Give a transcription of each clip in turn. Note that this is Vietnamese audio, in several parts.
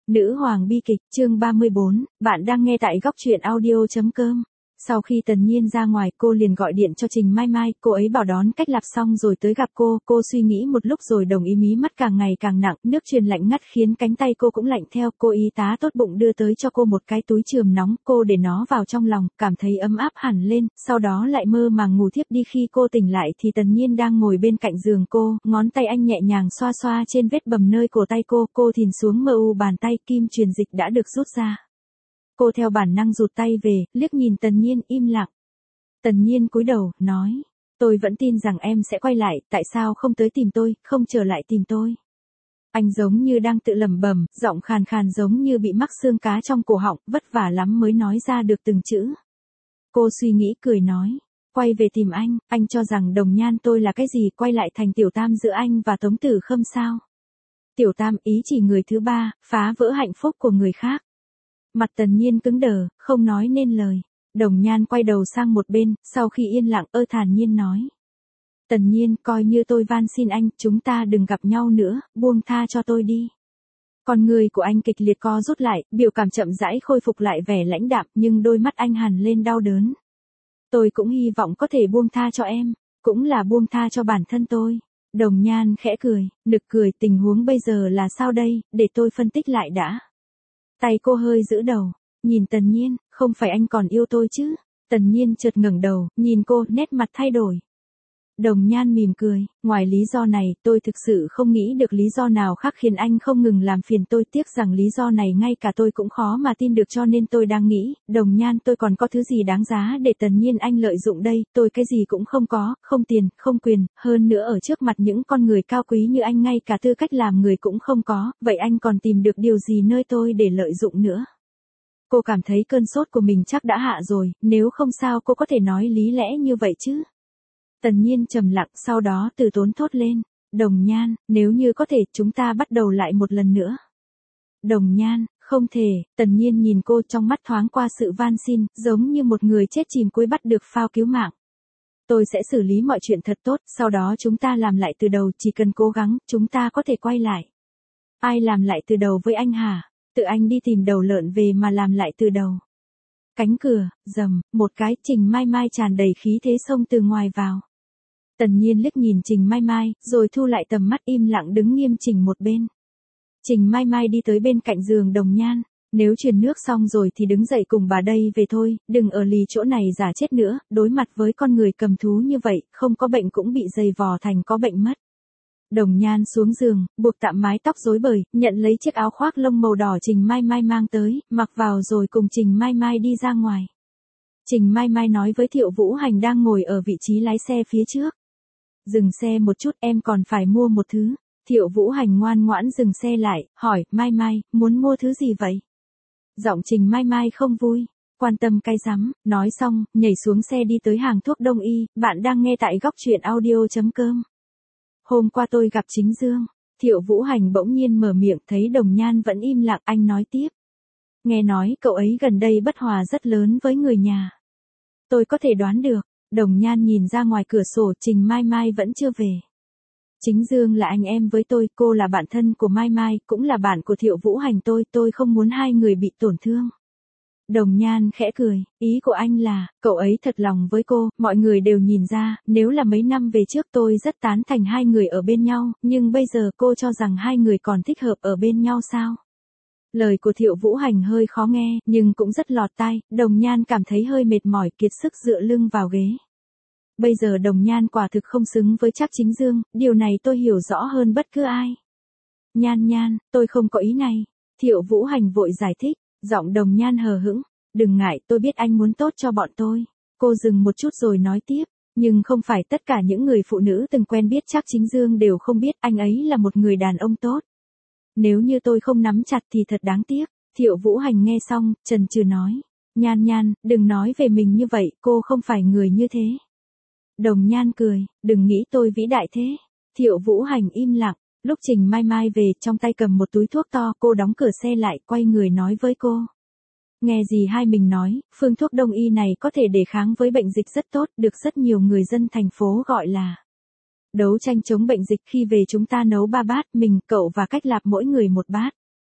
Nữ hoàng bi kịch, chương 34, bạn đang nghe tại góc truyện audio.com. Sau khi Tần Nhiên ra ngoài, cô liền gọi điện cho Trình Mai Mai, cô ấy bảo đón cách Lạp xong rồi tới gặp cô suy nghĩ một lúc rồi đồng ý, mí mắt càng ngày càng nặng, nước truyền lạnh ngắt khiến cánh tay cô cũng lạnh theo, cô y tá tốt bụng đưa tới cho cô một cái túi chườm nóng, cô để nó vào trong lòng, cảm thấy ấm áp hẳn lên, sau đó lại mơ màng ngủ thiếp đi. Khi cô tỉnh lại thì Tần Nhiên đang ngồi bên cạnh giường cô, ngón tay anh nhẹ nhàng xoa xoa trên vết bầm nơi cổ tay cô thìn xuống mờ u bàn tay, kim truyền dịch đã được rút ra. Cô theo bản năng rụt tay về, liếc nhìn Tần Nhiên im lặng. Tần Nhiên cúi đầu, nói, tôi vẫn tin rằng em sẽ quay lại, tại sao không tới tìm tôi, không trở lại tìm tôi. Anh giống như đang tự lẩm bẩm, giọng khàn khàn giống như bị mắc xương cá trong cổ họng, vất vả lắm mới nói ra được từng chữ. Cô suy nghĩ cười nói, quay về tìm anh cho rằng Đồng Nhan tôi là cái gì, quay lại thành tiểu tam giữa anh và Tống Tử Khâm sao? Tiểu tam ý chỉ người thứ ba, phá vỡ hạnh phúc của người khác. Mặt Tần Nhiên cứng đờ, không nói nên lời. Đồng Nhan quay đầu sang một bên, sau khi yên lặng thản nhiên nói. Tần Nhiên, coi như tôi van xin anh, chúng ta đừng gặp nhau nữa, buông tha cho tôi đi. Con người của anh kịch liệt co rút lại, biểu cảm chậm rãi khôi phục lại vẻ lãnh đạm, nhưng đôi mắt anh hằn lên đau đớn. Tôi cũng hy vọng có thể buông tha cho em, cũng là buông tha cho bản thân tôi. Đồng Nhan khẽ cười, nực cười, tình huống bây giờ là sao đây, để tôi phân tích lại đã. Tay cô hơi giữ đầu, nhìn Tần Nhiên, không phải anh còn yêu tôi chứ? Tần Nhiên chợt ngẩng đầu, nhìn cô, nét mặt thay đổi. Đồng Nhan mỉm cười, ngoài lý do này, tôi thực sự không nghĩ được lý do nào khác khiến anh không ngừng làm phiền tôi, tiếc rằng lý do này ngay cả tôi cũng khó mà tin được, cho nên tôi đang nghĩ, Đồng Nhan tôi còn có thứ gì đáng giá để Tần Nhiên anh lợi dụng đây, tôi cái gì cũng không có, không tiền, không quyền, hơn nữa ở trước mặt những con người cao quý như anh ngay cả tư cách làm người cũng không có, vậy anh còn tìm được điều gì nơi tôi để lợi dụng nữa? Cô cảm thấy cơn sốt của mình chắc đã hạ rồi, nếu không sao cô có thể nói lý lẽ như vậy chứ? Tần Nhiên trầm lặng, sau đó từ tốn thốt lên, Đồng Nhan, nếu như có thể, chúng ta bắt đầu lại một lần nữa. Đồng Nhan, không thể. Tần Nhiên nhìn cô, trong mắt thoáng qua sự van xin, giống như một người chết chìm cuối bắt được phao cứu mạng. Tôi sẽ xử lý mọi chuyện thật tốt, sau đó chúng ta làm lại từ đầu, chỉ cần cố gắng, chúng ta có thể quay lại. Ai làm lại từ đầu với anh hả? Tự anh đi tìm đầu lợn về mà làm lại từ đầu. Cánh cửa, rầm, một cái, Trình Mai Mai tràn đầy khí thế xông từ ngoài vào. Tần Nhiên liếc nhìn Trình Mai Mai, rồi thu lại tầm mắt, im lặng đứng nghiêm chỉnh một bên. Trình Mai Mai đi tới bên cạnh giường Đồng Nhan, nếu truyền nước xong rồi thì đứng dậy cùng bà đây về thôi, đừng ở lì chỗ này giả chết nữa, đối mặt với con người cầm thú như vậy, không có bệnh cũng bị dày vò thành có bệnh mất. Đồng Nhan xuống giường, buộc tạm mái tóc rối bời, nhận lấy chiếc áo khoác lông màu đỏ Trình Mai Mai mang tới, mặc vào rồi cùng Trình Mai Mai đi ra ngoài. Trình Mai Mai nói với Thiệu Vũ Hành đang ngồi ở vị trí lái xe phía trước. Dừng xe một chút, em còn phải mua một thứ. Thiệu Vũ Hành ngoan ngoãn dừng xe lại, hỏi, Mai Mai, muốn mua thứ gì vậy? Giọng Trình Mai Mai không vui, quan tâm cái rắm, nói xong, nhảy xuống xe đi tới hàng thuốc đông y, bạn đang nghe tại góc truyện audio.com. Hôm qua tôi gặp Chính Dương. Thiệu Vũ Hành bỗng nhiên mở miệng, thấy Đồng Nhan vẫn im lặng, anh nói tiếp. Nghe nói cậu ấy gần đây bất hòa rất lớn với người nhà. Tôi có thể đoán được. Đồng Nhan nhìn ra ngoài cửa sổ, Trình Mai Mai vẫn chưa về. Chính Dương là anh em với tôi, cô là bạn thân của Mai Mai, cũng là bạn của Thiệu Vũ Hành tôi không muốn hai người bị tổn thương. Đồng Nhan khẽ cười, ý của anh là, cậu ấy thật lòng với cô, mọi người đều nhìn ra, nếu là mấy năm về trước tôi rất tán thành hai người ở bên nhau, nhưng bây giờ cô cho rằng hai người còn thích hợp ở bên nhau sao? Lời của Thiệu Vũ Hành hơi khó nghe, nhưng cũng rất lọt tai, Đồng Nhan cảm thấy hơi mệt mỏi, kiệt sức dựa lưng vào ghế. Bây giờ Đồng Nhan quả thực không xứng với Trác Chính Dương, điều này tôi hiểu rõ hơn bất cứ ai. Nhan, tôi không có ý này. Thiệu Vũ Hành vội giải thích, giọng Đồng Nhan hờ hững, đừng ngại, tôi biết anh muốn tốt cho bọn tôi. Cô dừng một chút rồi nói tiếp, nhưng không phải tất cả những người phụ nữ từng quen biết Trác Chính Dương đều không biết anh ấy là một người đàn ông tốt. Nếu như tôi không nắm chặt thì thật đáng tiếc. Thiệu Vũ Hành nghe xong, chần chừ nói, Nhan, đừng nói về mình như vậy, cô không phải người như thế. Đồng Nhan cười, đừng nghĩ tôi vĩ đại thế. Thiệu Vũ Hành im lặng, lúc Trình Mai Mai về, trong tay cầm một túi thuốc to, cô đóng cửa xe lại, quay người nói với cô. Nghe gì hai mình nói, phương thuốc đông y này có thể đề kháng với bệnh dịch rất tốt, được rất nhiều người dân thành phố gọi là đấu tranh chống bệnh dịch. Khi về chúng ta nấu 3 bát, mình, cậu và Cách Lạp mỗi người 1 bát.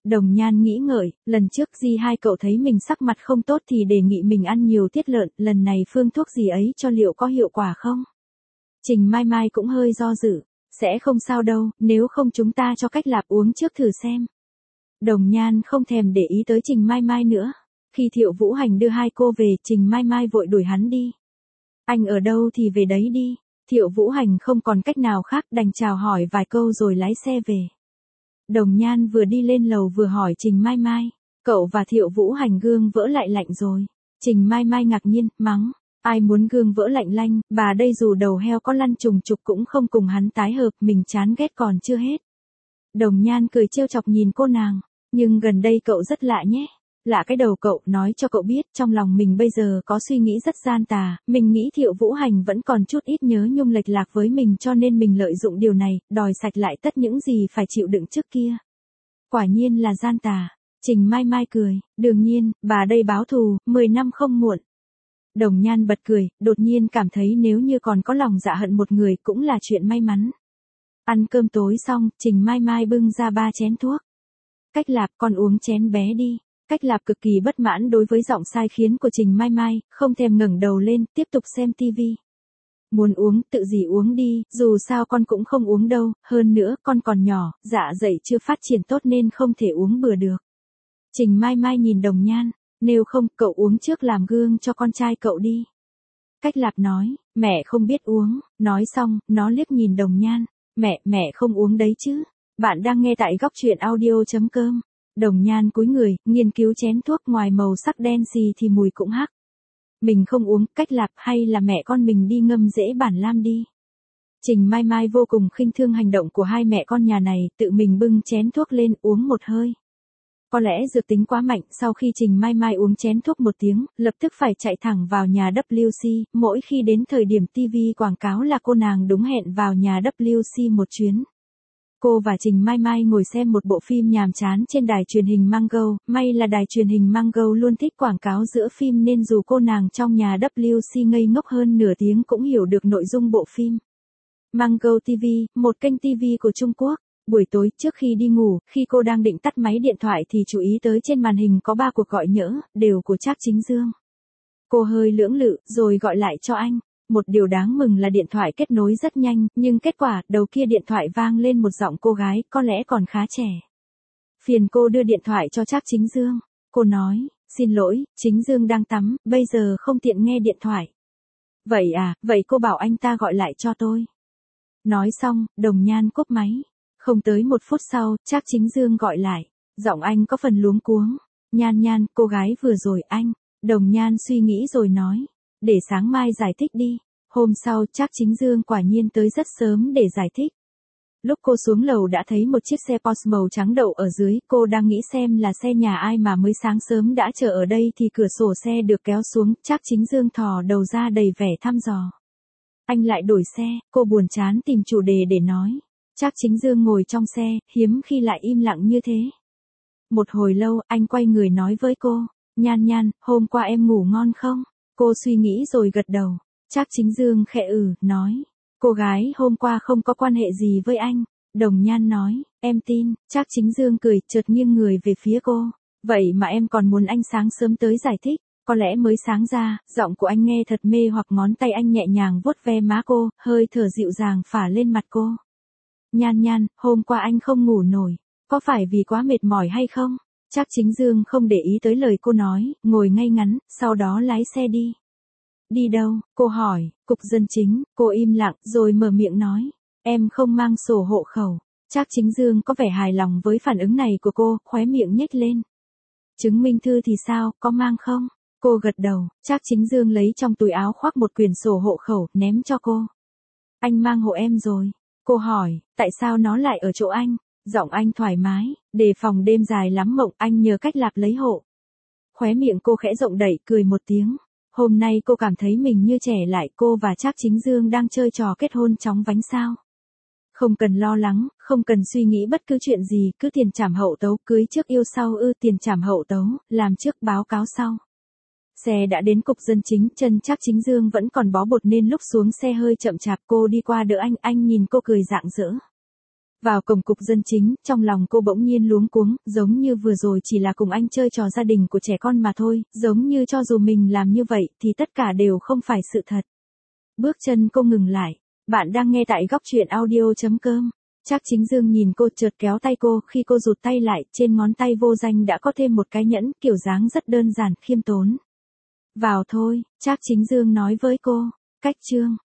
Đồng Nhan nghĩ ngợi, lần trước hai cậu thấy mình sắc mặt không tốt thì đề nghị mình ăn nhiều tiết lợn, lần này phương thuốc gì ấy cho liệu có hiệu quả không? Trình Mai Mai cũng hơi do dự, sẽ không sao đâu, nếu không chúng ta cho Cách Lạp uống trước thử xem. Đồng Nhan không thèm để ý tới Trình Mai Mai nữa. Khi Thiệu Vũ Hành đưa hai cô về, Trình Mai Mai vội đuổi hắn đi. Anh ở đâu thì về đấy đi. Thiệu Vũ Hành không còn cách nào khác, đành chào hỏi vài câu rồi lái xe về. Đồng Nhan vừa đi lên lầu vừa hỏi Trình Mai Mai, cậu và Thiệu Vũ Hành gương vỡ lại lạnh rồi. Trình Mai Mai ngạc nhiên, mắng, ai muốn gương vỡ lạnh lanh, bà đây dù đầu heo có lăn trùng trục cũng không cùng hắn tái hợp, mình chán ghét còn chưa hết. Đồng Nhan cười trêu chọc nhìn cô nàng, nhưng gần đây cậu rất lạ nhé. Lạ cái đầu cậu, nói cho cậu biết, trong lòng mình bây giờ có suy nghĩ rất gian tà, mình nghĩ Thiệu Vũ Hành vẫn còn chút ít nhớ nhung lệch lạc với mình cho nên mình lợi dụng điều này, đòi sạch lại tất những gì phải chịu đựng trước kia. Quả nhiên là gian tà. Trình Mai Mai cười, đương nhiên, bà đây báo thù, 10 năm không muộn. Đồng Nhan bật cười, đột nhiên cảm thấy nếu như còn có lòng dạ hận một người cũng là chuyện may mắn. Ăn cơm tối xong, Trình Mai Mai bưng ra 3 chén thuốc. Cách Lạp, con uống chén bé đi. Cách Lạp cực kỳ bất mãn đối với giọng sai khiến của Trình Mai Mai, không thèm ngẩng đầu lên, tiếp tục xem tivi. Muốn uống, tự gì uống đi, dù sao con cũng không uống đâu, hơn nữa, con còn nhỏ, dạ dày chưa phát triển tốt nên không thể uống bừa được. Trình Mai Mai nhìn Đồng Nhan, nếu không, cậu uống trước làm gương cho con trai cậu đi. Cách Lạp nói, mẹ không biết uống, nói xong, nó liếc nhìn Đồng Nhan, mẹ không uống đấy chứ. Bạn đang nghe tại góc truyện audio.com. Đồng Nhan cúi người, nghiên cứu chén thuốc, ngoài màu sắc đen xì thì mùi cũng hắc. Mình không uống, Cách Lạp, hay là mẹ con mình đi ngâm rễ bản lam đi. Trình Mai Mai vô cùng khinh thương hành động của hai mẹ con nhà này, tự mình bưng chén thuốc lên uống một hơi. Có lẽ dược tính quá mạnh, sau khi Trình Mai Mai uống chén thuốc một tiếng, lập tức phải chạy thẳng vào nhà WC, mỗi khi đến thời điểm TV quảng cáo là cô nàng đúng hẹn vào nhà WC một chuyến. Cô và Trình Mai Mai ngồi xem một bộ phim nhàm chán trên đài truyền hình Mango, may là đài truyền hình Mango luôn thích quảng cáo giữa phim nên dù cô nàng trong nhà WC ngây ngốc hơn nửa tiếng cũng hiểu được nội dung bộ phim. Mango TV, một kênh TV của Trung Quốc. Buổi tối trước khi đi ngủ, khi cô đang định tắt máy điện thoại thì chú ý tới trên màn hình có 3 cuộc gọi nhỡ, đều của Trác Chính Dương. Cô hơi lưỡng lự, rồi gọi lại cho anh. Một điều đáng mừng là điện thoại kết nối rất nhanh, nhưng kết quả, đầu kia điện thoại vang lên một giọng cô gái, có lẽ còn khá trẻ. Phiền cô đưa điện thoại cho Trác Chính Dương. Cô nói, xin lỗi, Chính Dương đang tắm, bây giờ không tiện nghe điện thoại. Vậy à, vậy cô bảo anh ta gọi lại cho tôi. Nói xong, Đồng Nhan cúp máy. Không tới 1 phút sau, Trác Chính Dương gọi lại. Giọng anh có phần luống cuống. Nhan, cô gái vừa rồi anh. Đồng Nhan suy nghĩ rồi nói. Để sáng mai giải thích đi. Hôm sau, Trác Chính Dương quả nhiên tới rất sớm để giải thích. Lúc cô xuống lầu đã thấy một chiếc xe Porsche màu trắng đậu ở dưới, cô đang nghĩ xem là xe nhà ai mà mới sáng sớm đã chờ ở đây thì cửa sổ xe được kéo xuống, Trác Chính Dương thò đầu ra đầy vẻ thăm dò. Anh lại đổi xe, cô buồn chán tìm chủ đề để nói. Trác Chính Dương ngồi trong xe, hiếm khi lại im lặng như thế. Một hồi lâu, anh quay người nói với cô, Nhan, hôm qua em ngủ ngon không? Cô suy nghĩ rồi gật đầu. Trác Chính Dương khẽ nói, cô gái hôm qua không có quan hệ gì với anh. Đồng Nhan nói, em tin. Trác Chính Dương cười, chợt nghiêng người về phía cô. Vậy mà em còn muốn anh sáng sớm tới giải thích. Có lẽ mới sáng ra, giọng của anh nghe thật mê hoặc ngón tay anh nhẹ nhàng vuốt ve má cô, hơi thở dịu dàng phả lên mặt cô. Nhan, hôm qua anh không ngủ nổi, có phải vì quá mệt mỏi hay không? Trác Chính Dương không để ý tới lời cô nói, ngồi ngay ngắn, sau đó lái xe đi. Đi đâu? Cô hỏi. Cục dân chính. Cô im lặng, rồi mở miệng nói. Em không mang sổ hộ khẩu. Trác Chính Dương có vẻ hài lòng với phản ứng này của cô, khóe miệng nhếch lên. Chứng minh thư thì sao, có mang không? Cô gật đầu. Trác Chính Dương lấy trong túi áo khoác một quyển sổ hộ khẩu, ném cho cô. Anh mang hộ em rồi. Cô hỏi, tại sao nó lại ở chỗ anh? Giọng anh thoải mái, đề phòng đêm dài lắm mộng, anh nhờ Cách Lạp lấy hộ. Khóe miệng cô khẽ rộng đẩy, cười một tiếng. Hôm nay cô cảm thấy mình như trẻ lại, cô và Trác Chính Dương đang chơi trò kết hôn chóng vánh sao. Không cần lo lắng, không cần suy nghĩ bất cứ chuyện gì, cứ tiền trảm hậu tấu, cưới trước yêu sau tiền trảm hậu tấu, làm trước báo cáo sau. Xe đã đến cục dân chính, chân Trác Chính Dương vẫn còn bó bột nên lúc xuống xe hơi chậm chạp, cô đi qua đỡ anh nhìn cô cười rạng rỡ. Vào cổng cục dân chính, trong lòng cô bỗng nhiên luống cuống, giống như vừa rồi chỉ là cùng anh chơi trò gia đình của trẻ con mà thôi, giống như cho dù mình làm như vậy thì tất cả đều không phải sự thật. Bước chân cô ngừng lại. Bạn đang nghe tại góc truyện audio.com. Trác Chính Dương nhìn cô chợt kéo tay cô, khi cô rụt tay lại, trên ngón tay vô danh đã có thêm một cái nhẫn, kiểu dáng rất đơn giản, khiêm tốn. Vào thôi, Trác Chính Dương nói với cô. Cách chương